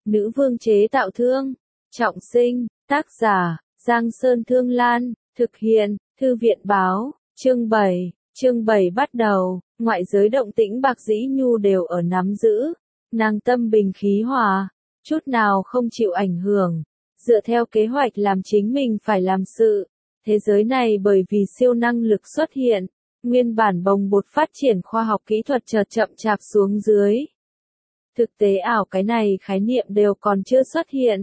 Nữ vương chế tạo thương. Trọng sinh. Tác giả, Giang Sơn Thương Lan. Thực hiện, Thư viện Báo. Chương 7. Chương 7 bắt đầu. Ngoại giới động tĩnh Bạc Dĩ Nhu đều ở nắm giữ. Nàng tâm bình khí hòa, chút nào không chịu ảnh hưởng. Dựa theo kế hoạch làm chính mình phải làm sự. Thế giới này bởi vì siêu năng lực xuất hiện, nguyên bản bồng bột phát triển khoa học kỹ thuật chợt chậm chạp xuống dưới. Thực tế ảo cái này khái niệm đều còn chưa xuất hiện.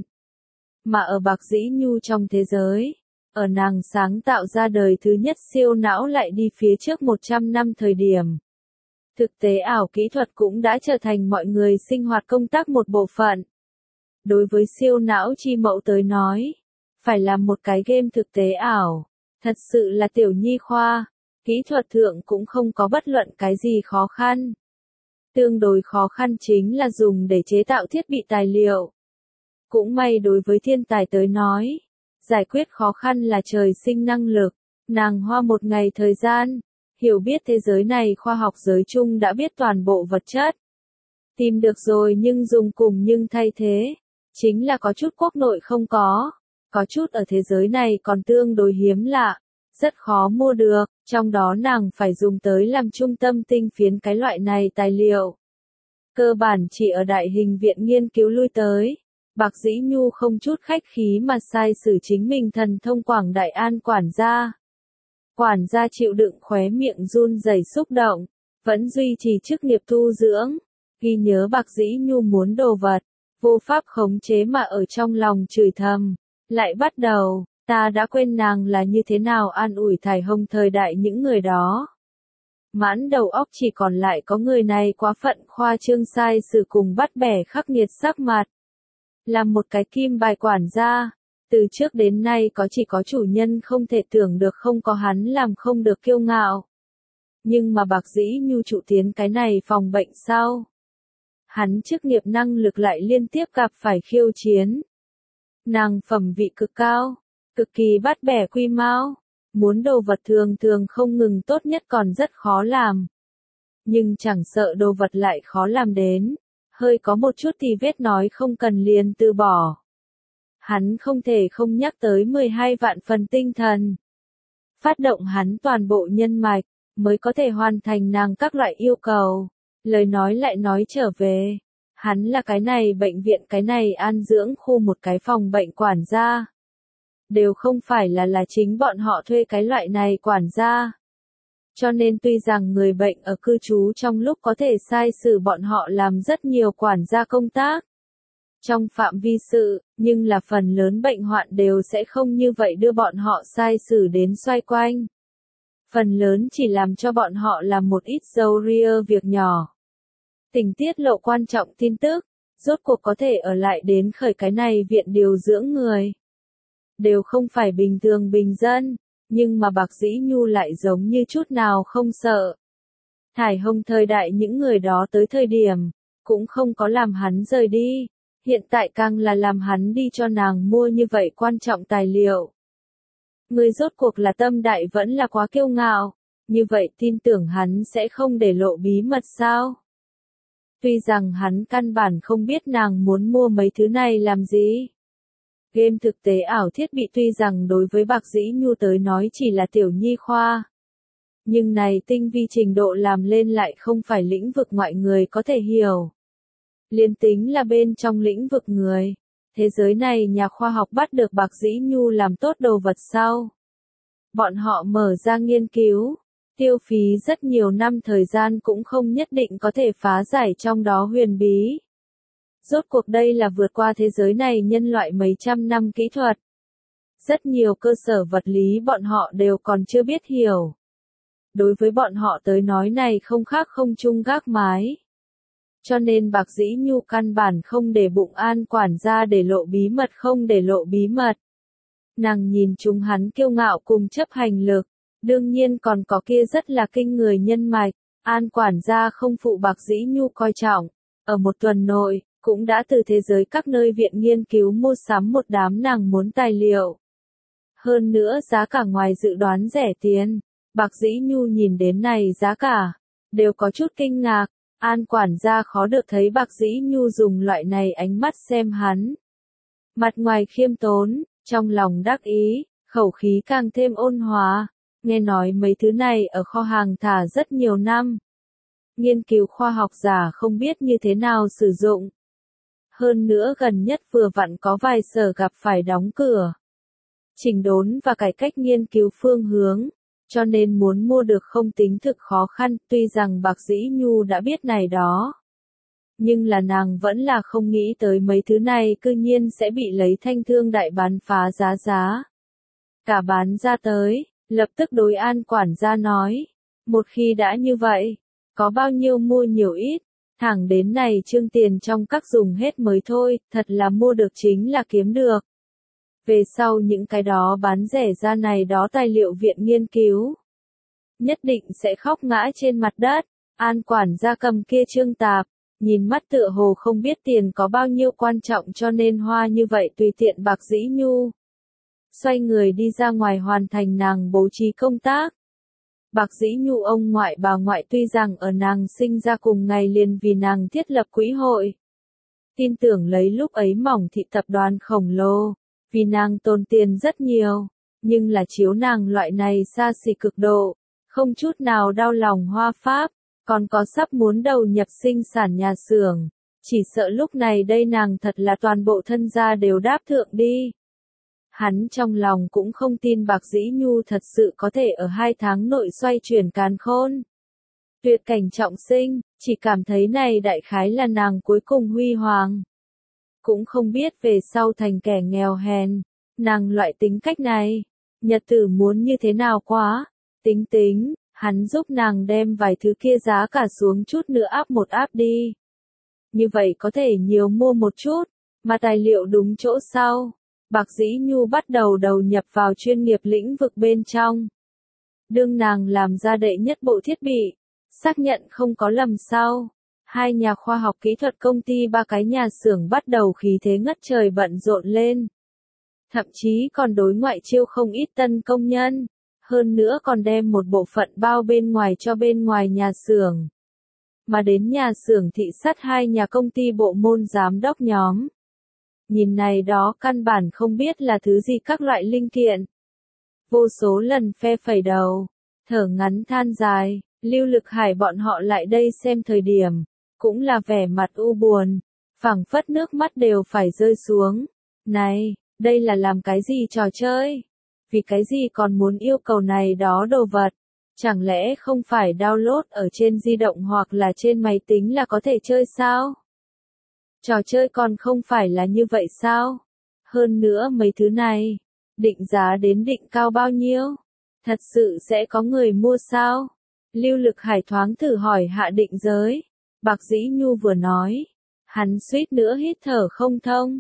Mà ở Bạc Dĩ Nhu trong thế giới, ở nàng sáng tạo ra đời thứ nhất siêu não lại đi phía trước 100 năm thời điểm. Thực tế ảo kỹ thuật cũng đã trở thành mọi người sinh hoạt công tác một bộ phận. Đối với siêu não chi mẫu tới nói, phải làm một cái game thực tế ảo, thật sự là tiểu nhi khoa, kỹ thuật thượng cũng không có bất luận cái gì khó khăn. Tương đối khó khăn chính là dùng để chế tạo thiết bị tài liệu. Cũng may đối với thiên tài tới nói, giải quyết khó khăn là trời sinh năng lực, nàng hoa một ngày thời gian, hiểu biết thế giới này khoa học giới chung đã biết toàn bộ vật chất. Tìm được rồi nhưng dùng cùng nhưng thay thế, chính là có chút quốc nội không có chút ở thế giới này còn tương đối hiếm lạ, rất khó mua được, trong đó nàng phải dùng tới làm trung tâm tinh phiến cái loại này tài liệu. Cơ bản chỉ ở đại hình viện nghiên cứu lui tới. Bạc Dĩ Nhu không chút khách khí mà sai sử chính mình thần thông Quảng Đại An quản gia. Quản gia chịu đựng khóe miệng run rẩy xúc động, vẫn duy trì chức nghiệp tu dưỡng, ghi nhớ Bạc Dĩ Nhu muốn đồ vật, vô pháp khống chế mà ở trong lòng chửi thầm. Lại bắt đầu, ta đã quên nàng là như thế nào an ủi thải hồng thời đại những người đó. Mãn đầu óc chỉ còn lại có người này quá phận khoa trương sai sử cùng bắt bẻ khắc nghiệt sắc mặt. Làm một cái kim bài quản gia, từ trước đến nay chỉ có chủ nhân không thể tưởng được không có hắn làm không được kiêu ngạo. Nhưng mà Bạc Dĩ Nhu trụ tiến cái này phòng bệnh sau. Hắn chức nghiệp năng lực lại liên tiếp gặp phải khiêu chiến. Nàng phẩm vị cực cao, cực kỳ bắt bẻ quy mau, muốn đồ vật thường thường không ngừng tốt nhất còn rất khó làm. Nhưng chẳng sợ đồ vật lại khó làm đến. Hơi có một chút thì vết nói không cần liền từ bỏ. Hắn không thể không nhắc tới 12 vạn phần tinh thần. Phát động hắn toàn bộ nhân mạch, mới có thể hoàn thành nàng các loại yêu cầu. Lời nói lại nói trở về. Hắn là cái này bệnh viện cái này an dưỡng khu một cái phòng bệnh quản gia. Đều không phải là chính bọn họ thuê cái loại này quản gia. Cho nên tuy rằng người bệnh ở cư trú trong lúc có thể sai sử bọn họ làm rất nhiều quản gia công tác. Trong phạm vi sự, nhưng là phần lớn bệnh hoạn đều sẽ không như vậy đưa bọn họ sai sử đến xoay quanh. Phần lớn chỉ làm cho bọn họ làm một ít dâu ria việc nhỏ. Tình tiết lộ quan trọng tin tức, rốt cuộc có thể ở lại đến khởi cái này viện điều dưỡng người. Đều không phải bình thường bình dân. Nhưng mà Bạc Dĩ Nhu lại giống như chút nào không sợ. Thải hồng thời đại những người đó tới thời điểm, cũng không có làm hắn rời đi, hiện tại càng là làm hắn đi cho nàng mua như vậy quan trọng tài liệu. Người rốt cuộc là tâm đại vẫn là quá kiêu ngạo, như vậy tin tưởng hắn sẽ không để lộ bí mật sao? Tuy rằng hắn căn bản không biết nàng muốn mua mấy thứ này làm gì. Game thực tế ảo thiết bị tuy rằng đối với Bạc Dĩ Nhu tới nói chỉ là tiểu nhi khoa. Nhưng này tinh vi trình độ làm lên lại không phải lĩnh vực ngoại người có thể hiểu. Liên tính là bên trong lĩnh vực người. Thế giới này nhà khoa học bắt được Bạc Dĩ Nhu làm tốt đồ vật sau. Bọn họ mở ra nghiên cứu. Tiêu phí rất nhiều năm thời gian cũng không nhất định có thể phá giải trong đó huyền bí. Rốt cuộc đây là vượt qua thế giới này nhân loại mấy trăm năm kỹ thuật. Rất nhiều cơ sở vật lý bọn họ đều còn chưa biết hiểu. Đối với bọn họ tới nói này không khác không chung gác mái. Cho nên Bạc Dĩ Nhu căn bản không để bụng an quản gia để lộ bí mật không để lộ bí mật. Nàng nhìn chúng hắn kiêu ngạo cùng chấp hành lực, đương nhiên còn có kia rất là kinh người nhân mạch, an quản gia không phụ Bạc Dĩ Nhu coi trọng, ở một tuần nội. Cũng đã từ thế giới các nơi viện nghiên cứu mua sắm một đám nàng muốn tài liệu. Hơn nữa giá cả ngoài dự đoán rẻ tiền, Bạc Dĩ Nhu nhìn đến này giá cả, đều có chút kinh ngạc, An quản gia khó được thấy Bạc Dĩ Nhu dùng loại này ánh mắt xem hắn. Mặt ngoài khiêm tốn, trong lòng đắc ý, khẩu khí càng thêm ôn hòa. Nghe nói mấy thứ này ở kho hàng thả rất nhiều năm. Nghiên cứu khoa học giả không biết như thế nào sử dụng. Hơn nữa gần nhất vừa vặn có vài sở gặp phải đóng cửa. Chỉnh đốn và cải cách nghiên cứu phương hướng, cho nên muốn mua được không tính thực khó khăn, tuy rằng Bạc Dĩ Nhu đã biết này đó. Nhưng là nàng vẫn là không nghĩ tới mấy thứ này cư nhiên sẽ bị lấy thanh thương đại bán phá giá. Cả bán ra tới, lập tức đối An quản gia nói, một khi đã như vậy, có bao nhiêu mua nhiều ít, thẳng đến này trương tiền trong các dùng hết mới thôi, thật là mua được chính là kiếm được. Về sau những cái đó bán rẻ ra này đó tài liệu viện nghiên cứu, nhất định sẽ khóc ngã trên mặt đất. An quản gia cầm kia trương tạp, nhìn mắt tựa hồ không biết tiền có bao nhiêu quan trọng cho nên hoa như vậy tùy tiện Bạc Dĩ Nhu. Xoay người đi ra ngoài hoàn thành nàng bố trí công tác. Bạc Dĩ Nhu ông ngoại bà ngoại tuy rằng ở nàng sinh ra cùng ngày liền vì nàng thiết lập quỹ hội. Tin tưởng lấy lúc ấy mỏng thị tập đoàn khổng lồ, vì nàng tồn tiền rất nhiều, nhưng là chiếu nàng loại này xa xỉ cực độ, không chút nào đau lòng hoa pháp, còn có sắp muốn đầu nhập sinh sản nhà xưởng, chỉ sợ lúc này đây nàng thật là toàn bộ thân gia đều đáp thượng đi. Hắn trong lòng cũng không tin Bạc Dĩ Nhu thật sự có thể ở 2 tháng nội xoay chuyển càn khôn. Tuyệt cảnh trọng sinh, chỉ cảm thấy này đại khái là nàng cuối cùng huy hoàng. Cũng không biết về sau thành kẻ nghèo hèn, nàng loại tính cách này, nhật tử muốn như thế nào quá, tính, hắn giúp nàng đem vài thứ kia giá cả xuống chút nữa áp một áp đi. Như vậy có thể nhiều mua một chút, mà tài liệu đúng chỗ sau. Bạc Dĩ Nhu bắt đầu đầu nhập vào chuyên nghiệp lĩnh vực bên trong. Đương nàng làm ra đệ nhất bộ thiết bị, xác nhận không có lầm sau. 2 nhà khoa học kỹ thuật công ty 3 cái nhà xưởng bắt đầu khí thế ngất trời bận rộn lên. Thậm chí còn đối ngoại chiêu không ít tân công nhân. Hơn nữa còn đem một bộ phận bao bên ngoài cho bên ngoài nhà xưởng. Mà đến nhà xưởng thị sát 2 nhà công ty bộ môn giám đốc nhóm. Nhìn này đó căn bản không biết là thứ gì các loại linh kiện. Vô số lần phe phẩy đầu, thở ngắn than dài, Lưu Lực Hải bọn họ lại đây xem thời điểm, cũng là vẻ mặt u buồn, phảng phất nước mắt đều phải rơi xuống. Này, đây là làm cái gì trò chơi? Vì cái gì còn muốn yêu cầu này đó đồ vật? Chẳng lẽ không phải download ở trên di động hoặc là trên máy tính là có thể chơi sao? Trò chơi còn không phải là như vậy sao? Hơn nữa mấy thứ này, định giá đến định cao bao nhiêu? Thật sự sẽ có người mua sao? Lưu Lực Hải thoáng thử hỏi hạ định giới. Bạc Dĩ Nhu vừa nói, hắn suýt nữa hít thở không thông.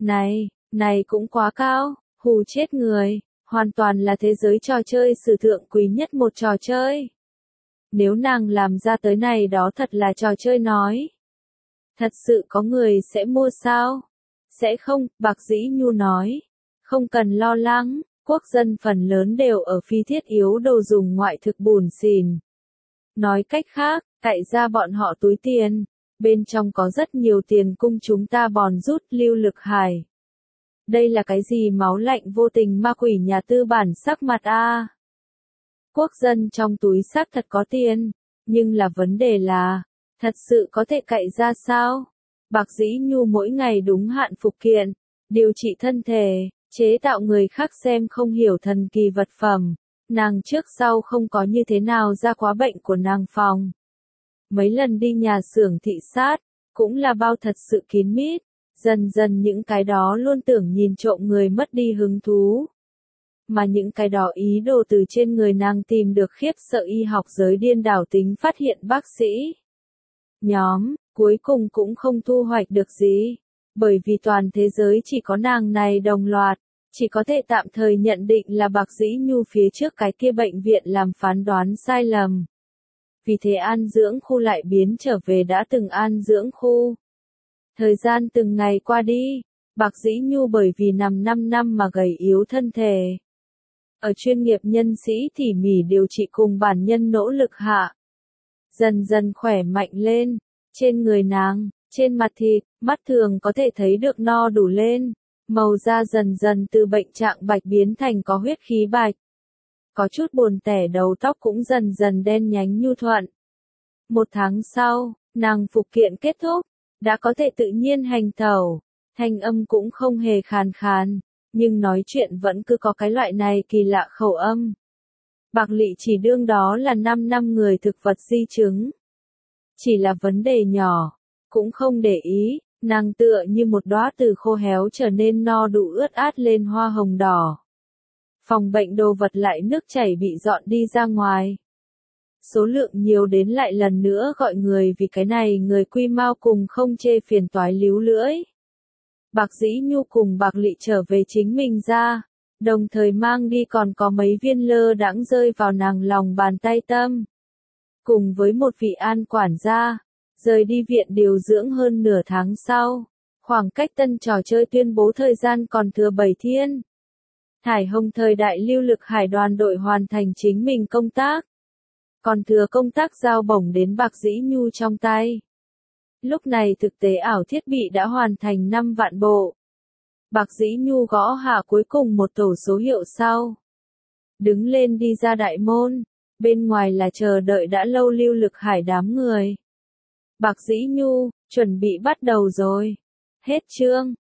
Này cũng quá cao, hù chết người, hoàn toàn là thế giới trò chơi sử thượng quý nhất một trò chơi. Nếu nàng làm ra tới này đó thật là trò chơi nói. Thật sự có người sẽ mua sao? Sẽ không, Bạc Dĩ Nhu nói. Không cần lo lắng, quốc dân phần lớn đều ở phi thiết yếu đồ dùng ngoại thực bùn xỉn. Nói cách khác, cậy ra bọn họ túi tiền, bên trong có rất nhiều tiền cung chúng ta bòn rút. Lưu Lực Hải. Đây là cái gì máu lạnh vô tình ma quỷ nhà tư bản sắc mặt a? Quốc dân trong túi xác thật có tiền, nhưng là vấn đề là, thật sự có thể cậy ra sao? Bạc Dĩ Nhu mỗi ngày đúng hạn phục kiện, điều trị thân thể, chế tạo người khác xem không hiểu thần kỳ vật phẩm. Nàng trước sau không có như thế nào ra quá bệnh của nàng phòng. Mấy lần đi nhà xưởng thị sát, cũng là bao thật sự kín mít. Dần dần những cái đó luôn tưởng nhìn trộm người mất đi hứng thú. Mà những cái đó ý đồ từ trên người nàng tìm được khiếp sợ y học giới điên đảo tính phát hiện bác sĩ. Nhóm, cuối cùng cũng không thu hoạch được gì. Bởi vì toàn thế giới chỉ có nàng này đồng loạt, chỉ có thể tạm thời nhận định là Bạc Dĩ Nhu phía trước cái kia bệnh viện làm phán đoán sai lầm. Vì thế an dưỡng khu lại biến trở về đã từng an dưỡng khu. Thời gian từng ngày qua đi, Bạc Dĩ Nhu bởi vì nằm 5 năm mà gầy yếu thân thể. Ở chuyên nghiệp nhân sĩ tỉ mỉ điều trị cùng bản nhân nỗ lực hạ. Dần dần khỏe mạnh lên, Trên người nàng, trên mặt thịt, mắt thường có thể thấy được no đủ lên. Màu da dần dần từ bệnh trạng bạch biến thành có huyết khí bạch. Có chút buồn tẻ, đầu tóc cũng dần dần đen nhánh nhu thuận. 1 tháng sau, nàng phục kiện kết thúc, đã có thể tự nhiên hành tẩu, thanh âm cũng không hề khàn khàn, nhưng nói chuyện vẫn cứ có cái loại này kỳ lạ khẩu âm. Bạc Lị chỉ đương đó là 5 năm người thực vật di chứng. Chỉ là vấn đề nhỏ, cũng không để ý, nàng tựa như một đóa từ khô héo trở nên no đủ ướt át lên hoa hồng đỏ. Phòng bệnh đồ vật lại nước chảy bị dọn đi ra ngoài. Số lượng nhiều đến lại lần nữa gọi người vì cái này người Quy Mao cùng không chê phiền toái líu lưỡi. Bạc Dĩ Nhu cùng Bạc Lị trở về chính mình ra, đồng thời mang đi còn có mấy viên lơ đãng rơi vào nàng lòng bàn tay tâm. Cùng với một vị an quản gia, rời đi viện điều dưỡng hơn nửa tháng sau, khoảng cách tân trò chơi tuyên bố thời gian còn thừa 7 thiên. Hải Hồng thời đại lưu lực hải đoàn đội hoàn thành chính mình công tác. Còn thừa công tác giao bổng đến Bạc Dĩ Nhu trong tay. Lúc này thực tế ảo thiết bị đã hoàn thành 5 vạn bộ. Bạc Dĩ Nhu gõ hạ cuối cùng một tổ số hiệu sau. Đứng lên đi ra đại môn, bên ngoài là chờ đợi đã lâu lưu lực hải đám người. Bạc Dĩ Nhu, chuẩn bị bắt đầu rồi. Hết chương.